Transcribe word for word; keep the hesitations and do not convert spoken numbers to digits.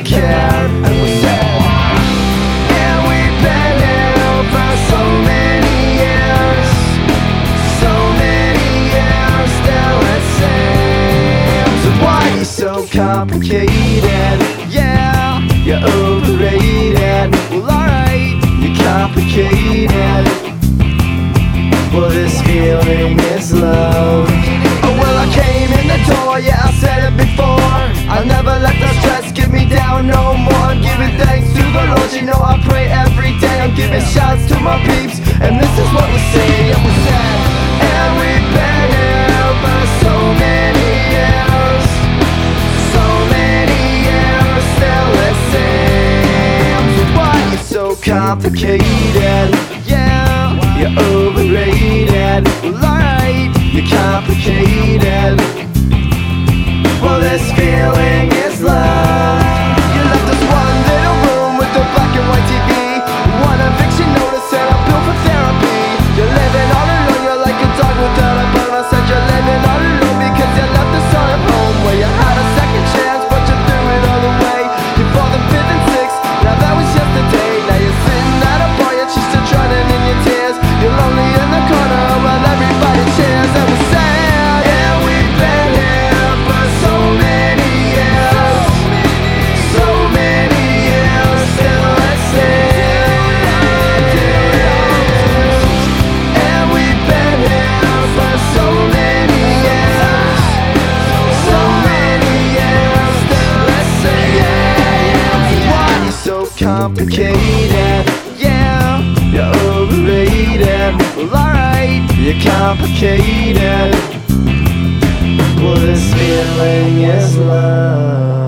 care, and we said, and we've been here for so many years, so many years, still the same. So why you so complicated? Yeah, you're overrated. Well, alright, you're complicated. Well, this feeling is love. Oh, well, I came in the door, yeah, I said it before. I'll never let the stress get me down no more. I'm giving thanks to the Lord, you know I pray every day. I'm giving shouts to my peeps, and this is what we say, and we said, and we've been here for so many years, so many years, still the same. So why you so complicated? Yeah, you're overrated. Well, alright, you're complicated. Well, this feeling is love. You left us one little room with a black and white T V, one eviction notice and a bill for therapy. You're living all alone, you're like a dog without a bone. I said you're living all alone because you left us all at home, where you had a second chance but you threw it all away. You fought the fifth and sixth, now that was yesterday. Now you're sitting at a bar, yet she's still drowning in your tears. You're lonely in the corner while everybody cheers, and we say, yeah, we've been here for so many years, so many years, still the same. And we've been here for so many years, so many years, still the same. Why you so complicated? Yeah, you're overrated. Well, alright, you're complicated. Well, this feeling is love.